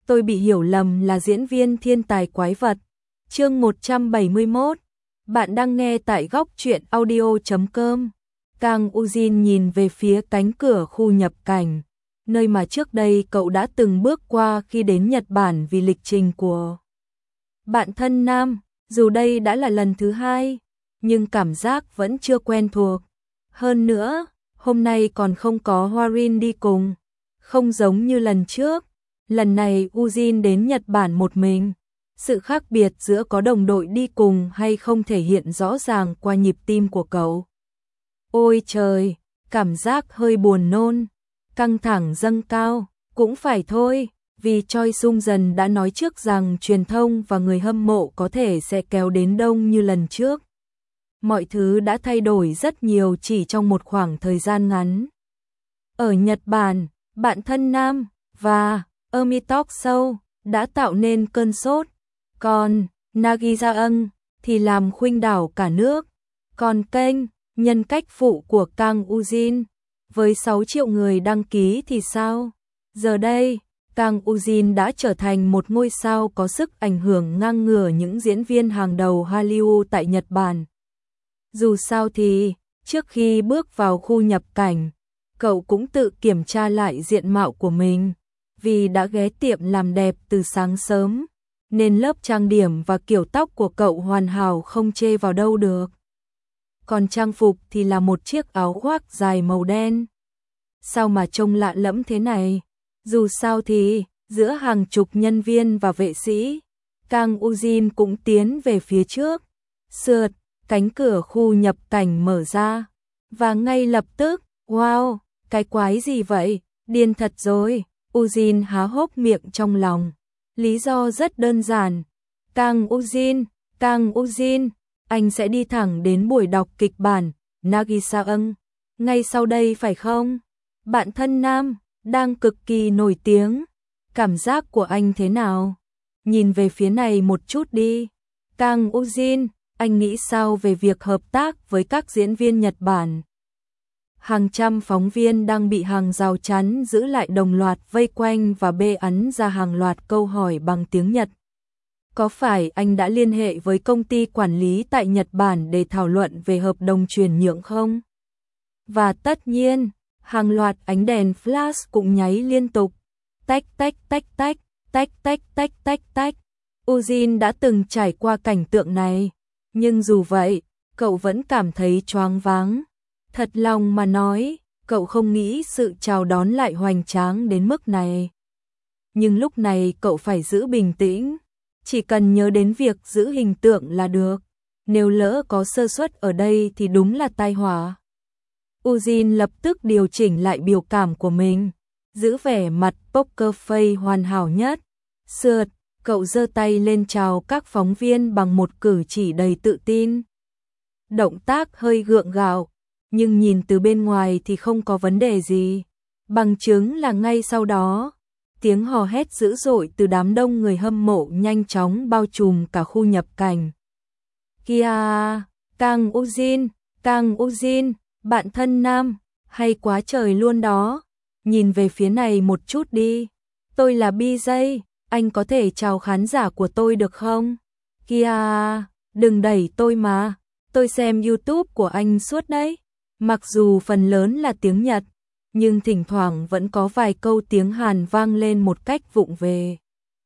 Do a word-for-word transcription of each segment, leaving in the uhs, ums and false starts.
tôi bị hiểu lầm là diễn viên thiên tài quái vật. Chương một trăm bảy mươi mốt. Bạn đang nghe tại góc truyện audio chấm com. Kang Ujin nhìn về phía cánh cửa khu nhập cảnh, nơi mà trước đây cậu đã từng bước qua khi đến Nhật Bản vì lịch trình của bạn thân nam. Dù đây đã là lần thứ hai, nhưng cảm giác vẫn chưa quen thuộc. Hơn nữa, hôm nay còn không có Hwarin đi cùng. Không giống như lần trước, lần này Ujin đến Nhật Bản một mình. Sự khác biệt giữa có đồng đội đi cùng hay không thể hiện rõ ràng qua nhịp tim của cậu. Ôi trời, cảm giác hơi buồn nôn, căng thẳng dâng cao, cũng phải thôi, vì Choi Sung Dần đã nói trước rằng truyền thông và người hâm mộ có thể sẽ kéo đến đông như lần trước. Mọi thứ đã thay đổi rất nhiều chỉ trong một khoảng thời gian ngắn. Ở Nhật Bản, bạn thân nam và Emi Talk Show đã tạo nên cơn sốt, còn Nagisa Ung thì làm khuynh đảo cả nước. Còn kênh Nhân cách phụ của Kang Ujin với sáu triệu người đăng ký thì sao? Giờ đây, Kang Ujin đã trở thành một ngôi sao có sức ảnh hưởng ngang ngửa những diễn viên hàng đầu Hollywood tại Nhật Bản. Dù sao thì, trước khi bước vào khu nhập cảnh, cậu cũng tự kiểm tra lại diện mạo của mình, vì đã ghé tiệm làm đẹp từ sáng sớm, nên lớp trang điểm và kiểu tóc của cậu hoàn hảo không chê vào đâu được. Còn trang phục thì là một chiếc áo khoác dài màu đen. Sao mà trông lạ lẫm thế này? Dù sao thì, giữa hàng chục nhân viên và vệ sĩ, Kang Ujin cũng tiến về phía trước. Sượt, cánh cửa khu nhập cảnh mở ra. Và ngay lập tức, wow, cái quái gì vậy? Điên thật rồi. Ujin há hốc miệng trong lòng. Lý do rất đơn giản. Kang Ujin, Kang Ujin, anh sẽ đi thẳng đến buổi đọc kịch bản Nagisa Ung ngay sau đây phải không? Bạn thân nam đang cực kỳ nổi tiếng. Cảm giác của anh thế nào? Nhìn về phía này một chút đi. Kang Ujin, anh nghĩ sao về việc hợp tác với các diễn viên Nhật Bản? Hàng trăm phóng viên đang bị hàng rào chắn giữ lại đồng loạt vây quanh và bê ẵn ra hàng loạt câu hỏi bằng tiếng Nhật. Có phải anh đã liên hệ với công ty quản lý tại Nhật Bản để thảo luận về hợp đồng chuyển nhượng không? Và tất nhiên, hàng loạt ánh đèn flash cũng nháy liên tục. Tách tách tách tách, tách tách tách tách tách. Ujin đã từng trải qua cảnh tượng này, nhưng dù vậy, cậu vẫn cảm thấy choáng váng. Thật lòng mà nói, cậu không nghĩ sự chào đón lại hoành tráng đến mức này. Nhưng lúc này cậu phải giữ bình tĩnh, chỉ cần nhớ đến việc giữ hình tượng là được. Nếu lỡ có sơ suất ở đây thì đúng là tai họa. Ujin lập tức điều chỉnh lại biểu cảm của mình, giữ vẻ mặt poker face hoàn hảo nhất. Sượt, cậu giơ tay lên chào các phóng viên bằng một cử chỉ đầy tự tin. Động tác hơi gượng gạo, nhưng nhìn từ bên ngoài thì không có vấn đề gì. Bằng chứng là ngay sau đó, tiếng hò hét dữ dội từ đám đông người hâm mộ nhanh chóng bao trùm cả khu nhập cảnh. Kìa, Kang Ujin, Kang Ujin, bạn thân nam, hay quá trời luôn đó. Nhìn về phía này một chút đi. Tôi là bê jay, anh có thể chào khán giả của tôi được không? Kìa, đừng đẩy tôi mà, tôi xem YouTube của anh suốt đấy. Mặc dù phần lớn là tiếng Nhật, nhưng thỉnh thoảng vẫn có vài câu tiếng Hàn vang lên một cách vụng về.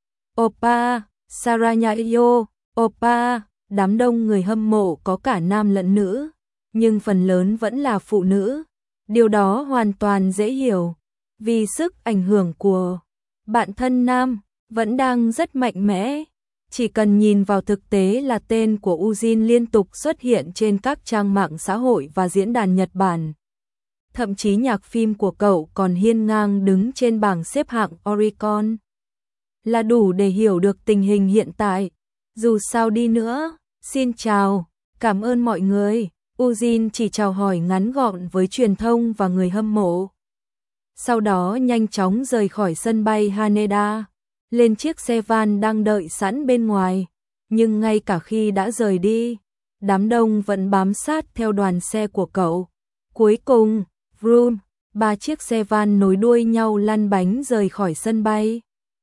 Oppa, Saranyayo, Oppa, đám đông người hâm mộ có cả nam lẫn nữ, nhưng phần lớn vẫn là phụ nữ. Điều đó hoàn toàn dễ hiểu, vì sức ảnh hưởng của bạn thân nam vẫn đang rất mạnh mẽ. Chỉ cần nhìn vào thực tế là tên của Ujin liên tục xuất hiện trên các trang mạng xã hội và diễn đàn Nhật Bản. Thậm chí nhạc phim của cậu còn hiên ngang đứng trên bảng xếp hạng Oricon. Là đủ để hiểu được tình hình hiện tại. Dù sao đi nữa, xin chào, cảm ơn mọi người. Ujin chỉ chào hỏi ngắn gọn với truyền thông và người hâm mộ. Sau đó nhanh chóng rời khỏi sân bay Haneda, lên chiếc xe van đang đợi sẵn bên ngoài. Nhưng ngay cả khi đã rời đi, đám đông vẫn bám sát theo đoàn xe của cậu. Cuối cùng, vroom, ba chiếc xe van nối đuôi nhau lăn bánh rời khỏi sân bay.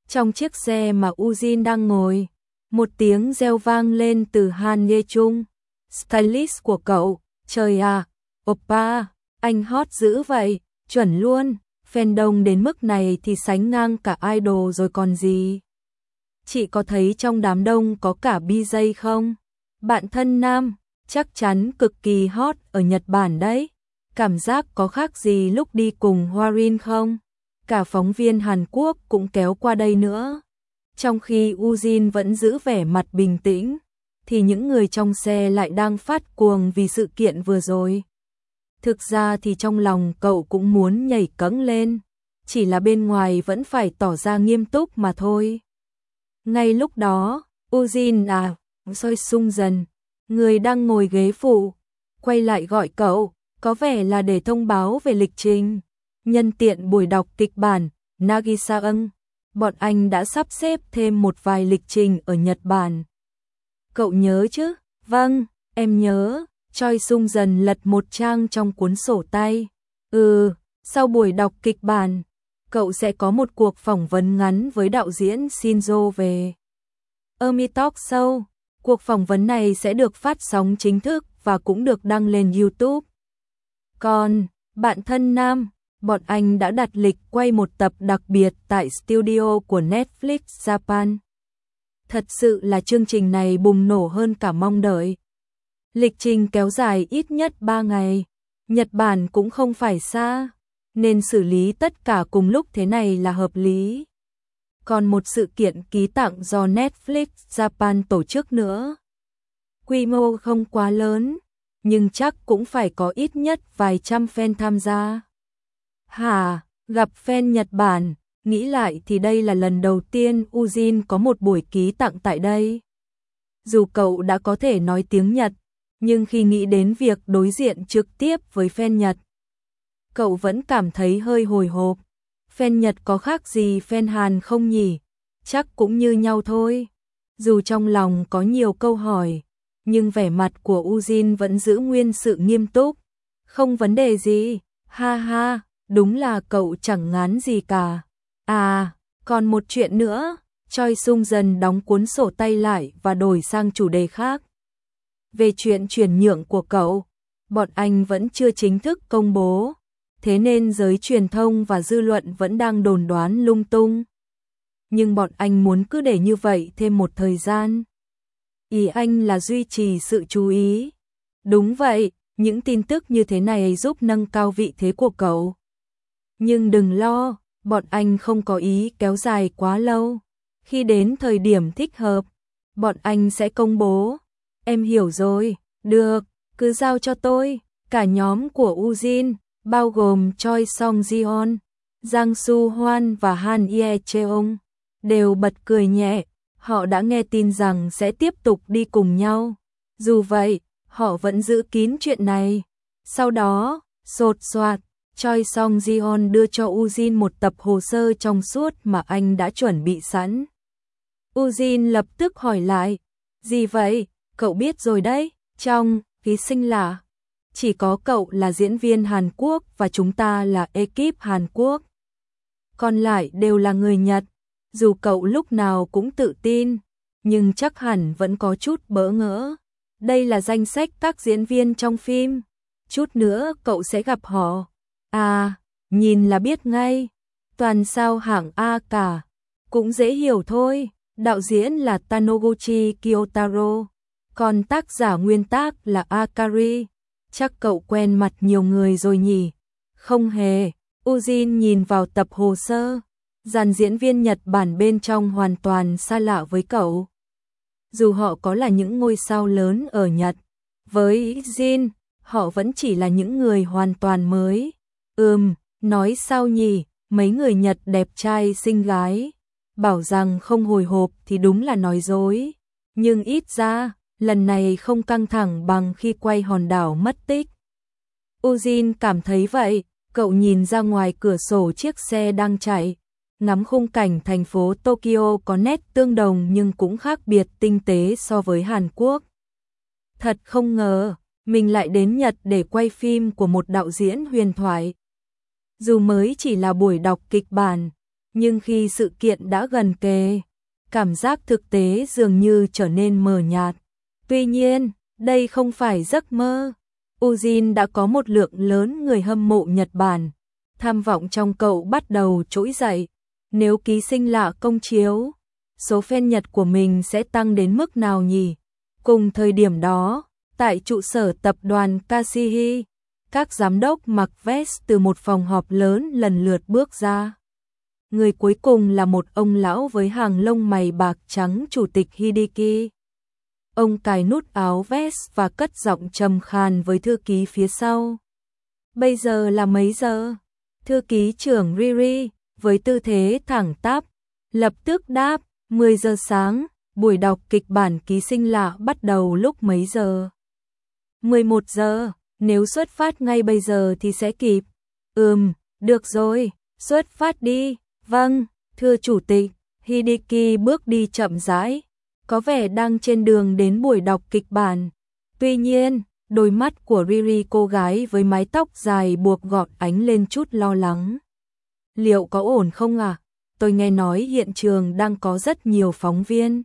Trong chiếc xe mà Ujin đang ngồi, một tiếng reo vang lên từ Han Ye Chung, stylist của cậu. Trời à, oppa, anh hot dữ vậy, chuẩn luôn, fan đông đến mức này thì sánh ngang cả idol rồi còn gì. Chị có thấy trong đám đông có cả bê gi không? Bạn thân nam, chắc chắn cực kỳ hot ở Nhật Bản đấy. Cảm giác có khác gì lúc đi cùng Hwarin không? Cả phóng viên Hàn Quốc cũng kéo qua đây nữa. Trong khi Ujin vẫn giữ vẻ mặt bình tĩnh, thì những người trong xe lại đang phát cuồng vì sự kiện vừa rồi. Thực ra thì trong lòng cậu cũng muốn nhảy cẫng lên, chỉ là bên ngoài vẫn phải tỏ ra nghiêm túc mà thôi. Ngay lúc đó, Ujin à, Choi Sung dần, người đang ngồi ghế phụ, quay lại gọi cậu, có vẻ là để thông báo về lịch trình. Nhân tiện buổi đọc kịch bản, Nagisa ưng, bọn anh đã sắp xếp thêm một vài lịch trình ở Nhật Bản. Cậu nhớ chứ? Vâng, em nhớ. Choi Sung dần lật một trang trong cuốn sổ tay. Ừ, sau buổi đọc kịch bản, cậu sẽ có một cuộc phỏng vấn ngắn với đạo diễn Shinzo về Army Talk Show. Cuộc phỏng vấn này sẽ được phát sóng chính thức và cũng được đăng lên YouTube. Còn, bạn thân nam, bọn anh đã đặt lịch quay một tập đặc biệt tại studio của Netflix Japan. Thật sự là chương trình này bùng nổ hơn cả mong đợi. Lịch trình kéo dài ít nhất ba ngày, Nhật Bản cũng không phải xa, nên xử lý tất cả cùng lúc thế này là hợp lý. Còn một sự kiện ký tặng do Netflix Japan tổ chức nữa. Quy mô không quá lớn, nhưng chắc cũng phải có ít nhất vài trăm fan tham gia. Hả, gặp fan Nhật Bản, nghĩ lại thì đây là lần đầu tiên Ujin có một buổi ký tặng tại đây. Dù cậu đã có thể nói tiếng Nhật, nhưng khi nghĩ đến việc đối diện trực tiếp với fan Nhật, cậu vẫn cảm thấy hơi hồi hộp. Fan Nhật có khác gì fan Hàn không nhỉ? Chắc cũng như nhau thôi. Dù trong lòng có nhiều câu hỏi, nhưng vẻ mặt của Ujin vẫn giữ nguyên sự nghiêm túc. Không vấn đề gì, ha ha, đúng là cậu chẳng ngán gì cả. À, còn một chuyện nữa, Choi Sung dần đóng cuốn sổ tay lại và đổi sang chủ đề khác. Về chuyện chuyển nhượng của cậu, bọn anh vẫn chưa chính thức công bố, thế nên giới truyền thông và dư luận vẫn đang đồn đoán lung tung. Nhưng bọn anh muốn cứ để như vậy thêm một thời gian. Ý anh là duy trì sự chú ý. Đúng vậy, những tin tức như thế này giúp nâng cao vị thế của cậu. Nhưng đừng lo, bọn anh không có ý kéo dài quá lâu. Khi đến thời điểm thích hợp, bọn anh sẽ công bố. Em hiểu rồi, được, cứ giao cho tôi. Cả nhóm của Ujin, bao gồm Choi Song Ji-on, Jang Su Hoan và Han Ye Cheong, đều bật cười nhẹ. Họ đã nghe tin rằng sẽ tiếp tục đi cùng nhau. Dù vậy, họ vẫn giữ kín chuyện này. Sau đó, sột soạt, Choi Song Ji-on đưa cho Ujin một tập hồ sơ trong suốt mà anh đã chuẩn bị sẵn. Ujin lập tức hỏi lại, gì vậy? Cậu biết rồi đấy, trong thí sinh là chỉ có cậu là diễn viên Hàn Quốc và chúng ta là ekip Hàn Quốc. Còn lại đều là người Nhật. Dù cậu lúc nào cũng tự tin, nhưng chắc hẳn vẫn có chút bỡ ngỡ. Đây là danh sách các diễn viên trong phim. Chút nữa cậu sẽ gặp họ. À, nhìn là biết ngay. Toàn sao hạng A cả. Cũng dễ hiểu thôi. Đạo diễn là Taniguchi Kiyotaro. Còn tác giả nguyên tác là Akari. Chắc cậu quen mặt nhiều người rồi nhỉ? Không hề. Ujin nhìn vào tập hồ sơ. Dàn diễn viên Nhật Bản bên trong hoàn toàn xa lạ với cậu. Dù họ có là những ngôi sao lớn ở Nhật, với Jin, họ vẫn chỉ là những người hoàn toàn mới. Ừm, nói sao nhỉ, mấy người Nhật đẹp trai xinh gái. Bảo rằng không hồi hộp thì đúng là nói dối. Nhưng ít ra, lần này không căng thẳng bằng khi quay hòn đảo mất tích. Ujin cảm thấy vậy, cậu nhìn ra ngoài cửa sổ chiếc xe đang chạy. Ngắm khung cảnh thành phố Tokyo có nét tương đồng nhưng cũng khác biệt tinh tế so với Hàn Quốc. Thật không ngờ, mình lại đến Nhật để quay phim của một đạo diễn huyền thoại. Dù mới chỉ là buổi đọc kịch bản, Nhưng khi sự kiện đã gần kề, cảm giác thực tế dường như trở nên mờ nhạt. Tuy nhiên, đây không phải giấc mơ. Ujin đã có một lượng lớn người hâm mộ Nhật Bản. Tham vọng trong cậu bắt đầu trỗi dậy. Nếu ký sinh lạ công chiếu, số fan Nhật của mình sẽ tăng đến mức nào nhỉ? Cùng thời điểm đó, tại trụ sở tập đoàn Kasihi, các giám đốc mặc vest từ một phòng họp lớn lần lượt bước ra. Người cuối cùng là một ông lão với hàng lông mày bạc trắng, chủ tịch Hideki. Ông cài nút áo vest và cất giọng trầm khàn với thư ký phía sau. Bây giờ là mấy giờ? Thư ký trưởng Riri, với tư thế thẳng tắp, lập tức đáp, mười giờ sáng, buổi đọc kịch bản ký sinh lạ bắt đầu lúc mấy giờ? mười một giờ, nếu xuất phát ngay bây giờ thì sẽ kịp. Ừm, được rồi, xuất phát đi. Vâng, thưa chủ tịch. Hideki bước đi chậm rãi, có vẻ đang trên đường đến buổi đọc kịch bản. Tuy nhiên, đôi mắt của Riri, cô gái với mái tóc dài buộc gọn, ánh lên chút lo lắng. Liệu có ổn không à? Tôi nghe nói hiện trường đang có rất nhiều phóng viên.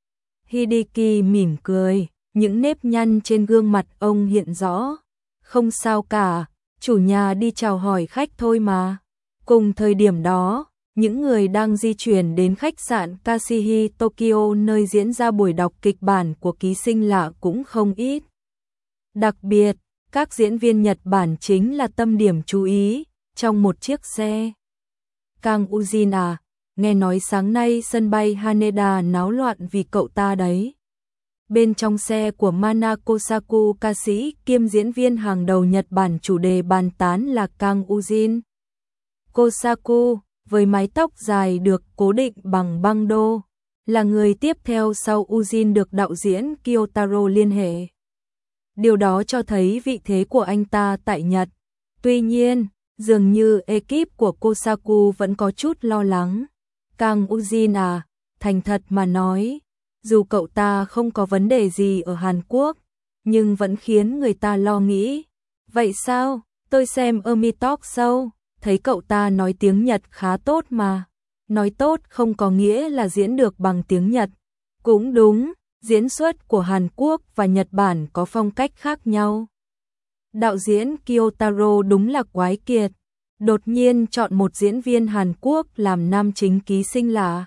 Hideki mỉm cười, những nếp nhăn trên gương mặt ông hiện rõ. Không sao cả, chủ nhà đi chào hỏi khách thôi mà. Cùng thời điểm đó, những người đang di chuyển đến khách sạn Kasihi Tokyo nơi diễn ra buổi đọc kịch bản của ký sinh lạ cũng không ít. Đặc biệt, các diễn viên Nhật Bản chính là tâm điểm chú ý trong một chiếc xe. Kang Ujin à, nghe nói sáng nay sân bay Haneda náo loạn vì cậu ta đấy. Bên trong xe của Mana Kosaku, ca sĩ kiêm diễn viên hàng đầu Nhật Bản, chủ đề bàn tán là Kang Ujin. Kosaku, với mái tóc dài được cố định bằng băng đô, là người tiếp theo sau Ujin được đạo diễn Kyotaro liên hệ. Điều đó cho thấy vị thế của anh ta tại Nhật. Tuy nhiên, dường như ekip của Kosaku vẫn có chút lo lắng. Kang Ujin à, thành thật mà nói, dù cậu ta không có vấn đề gì ở Hàn Quốc, nhưng vẫn khiến người ta lo nghĩ. Vậy sao? Tôi xem Emi Talk Show, thấy cậu ta nói tiếng Nhật khá tốt mà. Nói tốt không có nghĩa là diễn được bằng tiếng Nhật. Cũng đúng, diễn xuất của Hàn Quốc và Nhật Bản có phong cách khác nhau. Đạo diễn Kyotaro đúng là quái kiệt, đột nhiên chọn một diễn viên Hàn Quốc làm nam chính ký sinh lạ.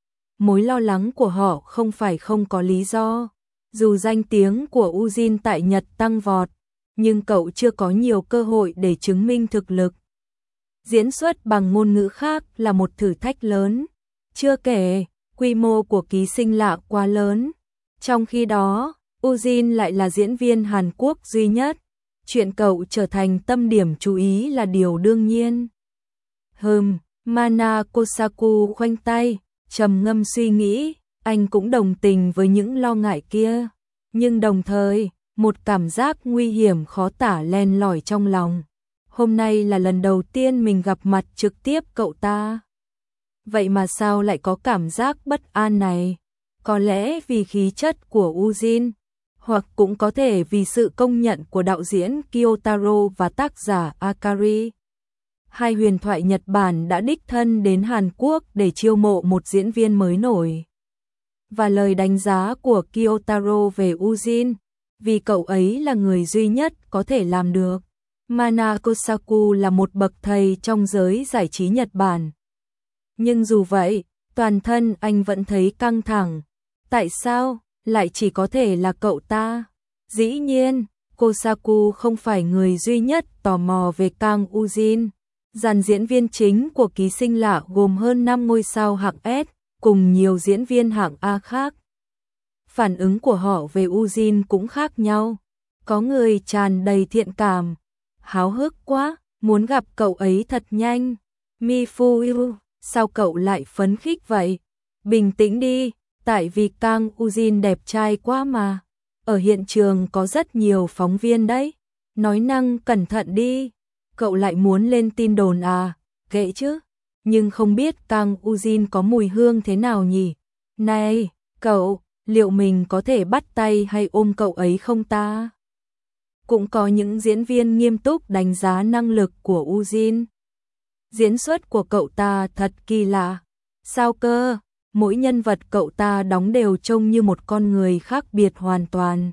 Mối lo lắng của họ không phải không có lý do. Dù danh tiếng của Ujin tại Nhật tăng vọt, nhưng cậu chưa có nhiều cơ hội để chứng minh thực lực. Diễn xuất bằng ngôn ngữ khác là một thử thách lớn. Chưa kể, quy mô của ký sinh lạ quá lớn. Trong khi đó, Ujin lại là diễn viên Hàn Quốc duy nhất. Chuyện cậu trở thành tâm điểm chú ý là điều đương nhiên. Hừm, Mana Kosaku khoanh tay, trầm ngâm suy nghĩ, anh cũng đồng tình với những lo ngại kia. Nhưng đồng thời, một cảm giác nguy hiểm khó tả len lỏi trong lòng. Hôm nay là lần đầu tiên mình gặp mặt trực tiếp cậu ta. Vậy mà sao lại có cảm giác bất an này? Có lẽ vì khí chất của Ujin, hoặc cũng có thể vì sự công nhận của đạo diễn Kyotaro và tác giả Akari. Hai huyền thoại Nhật Bản đã đích thân đến Hàn Quốc để chiêu mộ một diễn viên mới nổi. Và lời đánh giá của Kyotaro về Ujin, vì cậu ấy là người duy nhất có thể làm được. Mana Kosaku là một bậc thầy trong giới giải trí Nhật Bản. Nhưng dù vậy, toàn thân anh vẫn thấy căng thẳng. Tại sao lại chỉ có thể là cậu ta? Dĩ nhiên, Kosaku không phải người duy nhất tò mò về Kang Ujin. Dàn diễn viên chính của ký sinh lạ gồm hơn năm ngôi sao hạng S, cùng nhiều diễn viên hạng A khác. Phản ứng của họ về Ujin cũng khác nhau. Có người tràn đầy thiện cảm, háo hức quá, muốn gặp cậu ấy thật nhanh. Mifu, sao cậu lại phấn khích vậy? Bình tĩnh đi, tại vì Kang Ujin đẹp trai quá mà. Ở hiện trường có rất nhiều phóng viên đấy. Nói năng cẩn thận đi. Cậu lại muốn lên tin đồn à? Kệ chứ. Nhưng không biết Kang Ujin có mùi hương thế nào nhỉ? Này, cậu, liệu mình có thể bắt tay hay ôm cậu ấy không ta? Cũng có những diễn viên nghiêm túc đánh giá năng lực của Ujin. Diễn xuất của cậu ta thật kỳ lạ. Sao cơ? Mỗi nhân vật cậu ta đóng đều trông như một con người khác biệt hoàn toàn.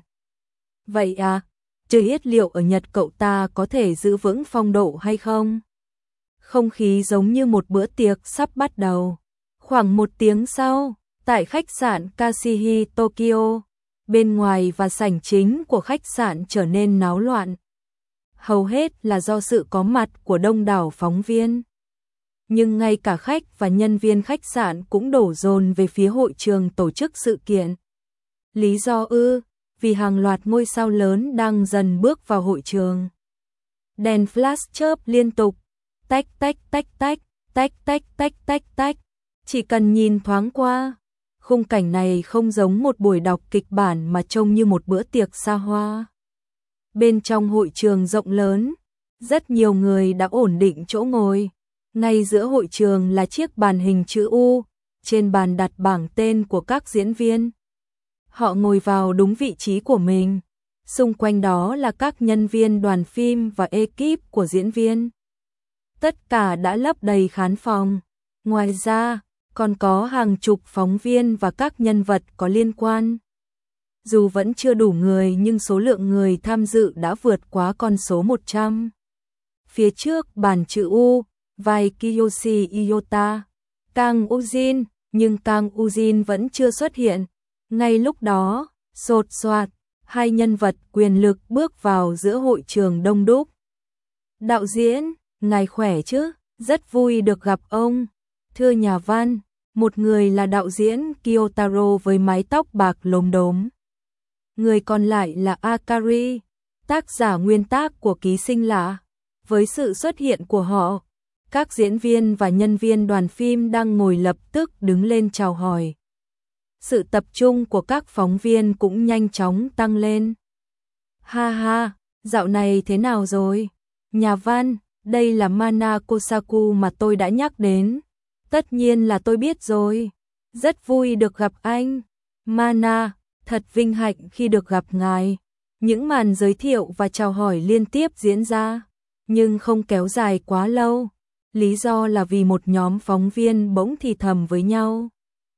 Vậy à? Chưa biết liệu ở Nhật cậu ta có thể giữ vững phong độ hay không? Không khí giống như một bữa tiệc sắp bắt đầu. Khoảng một tiếng sau, tại khách sạn Kashihi Tokyo, bên ngoài và sảnh chính của khách sạn trở nên náo loạn. Hầu hết là do sự có mặt của đông đảo phóng viên. Nhưng ngay cả khách và nhân viên khách sạn cũng đổ dồn về phía hội trường tổ chức sự kiện. Lý do ư? Vì hàng loạt ngôi sao lớn đang dần bước vào hội trường. Đèn flash chớp liên tục, tách tách tách tách, tách tách tách tách tách. Chỉ cần nhìn thoáng qua, khung cảnh này không giống một buổi đọc kịch bản mà trông như một bữa tiệc xa hoa. Bên trong hội trường rộng lớn, rất nhiều người đã ổn định chỗ ngồi. Ngay giữa hội trường là chiếc bàn hình chữ U, trên bàn đặt bảng tên của các diễn viên. Họ ngồi vào đúng vị trí của mình. Xung quanh đó là các nhân viên đoàn phim và ekip của diễn viên. Tất cả đã lấp đầy khán phòng. Ngoài ra, còn có hàng chục phóng viên và các nhân vật có liên quan. Dù vẫn chưa đủ người nhưng số lượng người tham dự đã vượt quá con số một trăm. Phía trước bàn chữ U, vai Kiyoshi Iota, Kang Ujin, nhưng Kang Ujin vẫn chưa xuất hiện. Ngay lúc đó, sột soạt, hai nhân vật quyền lực bước vào giữa hội trường đông đúc. Đạo diễn, ngài khỏe chứ? Rất vui được gặp ông. Thưa nhà văn, một người là đạo diễn Kyotaro với mái tóc bạc lốm đốm. Người còn lại là Akari, tác giả nguyên tác của Ký sinh lạ. Với sự xuất hiện của họ, các diễn viên và nhân viên đoàn phim đang ngồi lập tức đứng lên chào hỏi. Sự tập trung của các phóng viên cũng nhanh chóng tăng lên. Ha ha, dạo này thế nào rồi? Nhà văn, đây là Mana Kosaku mà tôi đã nhắc đến. Tất nhiên là tôi biết rồi. Rất vui được gặp anh. Mana, thật vinh hạnh khi được gặp ngài. Những màn giới thiệu và chào hỏi liên tiếp diễn ra, nhưng không kéo dài quá lâu. Lý do là vì một nhóm phóng viên bỗng thì thầm với nhau.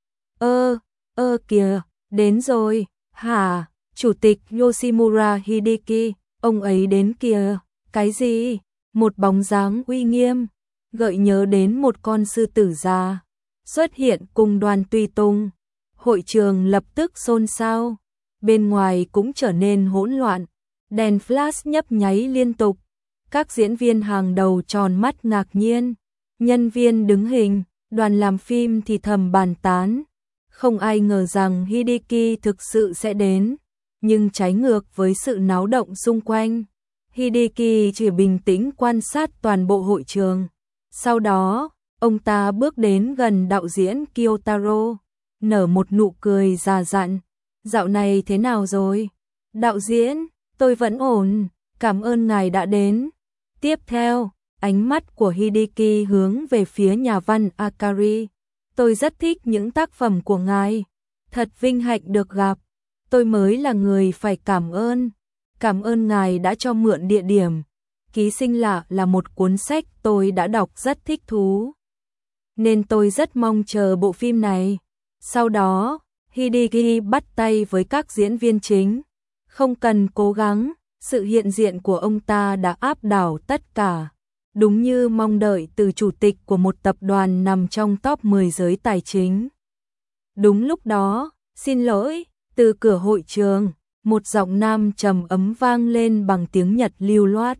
Ơ, ơ kìa, đến rồi. Hả, Chủ tịch Yoshimura Hideki, ông ấy đến kìa. Cái gì? Một bóng dáng uy nghiêm, gợi nhớ đến một con sư tử già, xuất hiện cùng đoàn tùy tùng. Hội trường lập tức xôn xao, bên ngoài cũng trở nên hỗn loạn, đèn flash nhấp nháy liên tục. Các diễn viên hàng đầu tròn mắt ngạc nhiên, nhân viên đứng hình, đoàn làm phim thì thầm bàn tán. Không ai ngờ rằng Hideki thực sự sẽ đến, nhưng trái ngược với sự náo động xung quanh, Hideki chỉ bình tĩnh quan sát toàn bộ hội trường. Sau đó, ông ta bước đến gần đạo diễn Kyotaro, nở một nụ cười già dặn. Dạo này thế nào rồi? Đạo diễn, tôi vẫn ổn, cảm ơn ngài đã đến. Tiếp theo, ánh mắt của Hideki hướng về phía nhà văn Akari. Tôi rất thích những tác phẩm của ngài. Thật vinh hạnh được gặp. Tôi mới là người phải cảm ơn. Cảm ơn ngài đã cho mượn địa điểm. Ký sinh lạ là một cuốn sách tôi đã đọc rất thích thú, nên tôi rất mong chờ bộ phim này. Sau đó, Hideki bắt tay với các diễn viên chính. Không cần cố gắng, sự hiện diện của ông ta đã áp đảo tất cả. Đúng như mong đợi từ chủ tịch của một tập đoàn nằm trong top mười giới tài chính. Đúng lúc đó, xin lỗi, từ cửa hội trường, một giọng nam trầm ấm vang lên bằng tiếng Nhật lưu loát.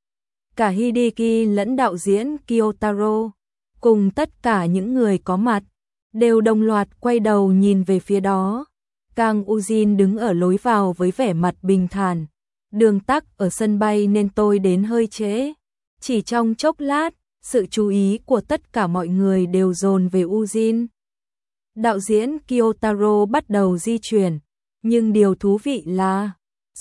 Cả Hideki lẫn đạo diễn Kyotaro, cùng tất cả những người có mặt, đều đồng loạt quay đầu nhìn về phía đó. Kang Ujin đứng ở lối vào với vẻ mặt bình thản. Đường tắc ở sân bay nên tôi đến hơi trễ. Chỉ trong chốc lát, sự chú ý của tất cả mọi người đều dồn về Ujin. Đạo diễn Kyotaro bắt đầu di chuyển, nhưng điều thú vị là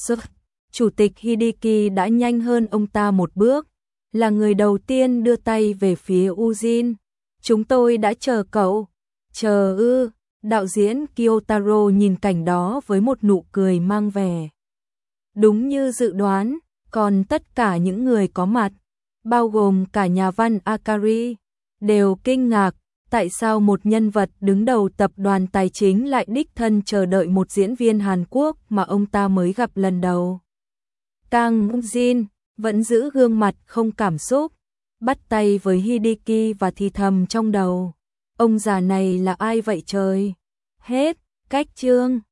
Chủ tịch Hideki đã nhanh hơn ông ta một bước, là người đầu tiên đưa tay về phía Ujin. Chúng tôi đã chờ cậu. Chờ ư? Đạo diễn Kyotaro nhìn cảnh đó với một nụ cười mang vẻ. Đúng như dự đoán, còn tất cả những người có mặt, bao gồm cả nhà văn Akari, đều kinh ngạc, tại sao một nhân vật đứng đầu tập đoàn tài chính lại đích thân chờ đợi một diễn viên Hàn Quốc mà ông ta mới gặp lần đầu. Kang Jin vẫn giữ gương mặt không cảm xúc, bắt tay với Hideki và thì thầm trong đầu. Ông già này là ai vậy trời? Hết, cách chương.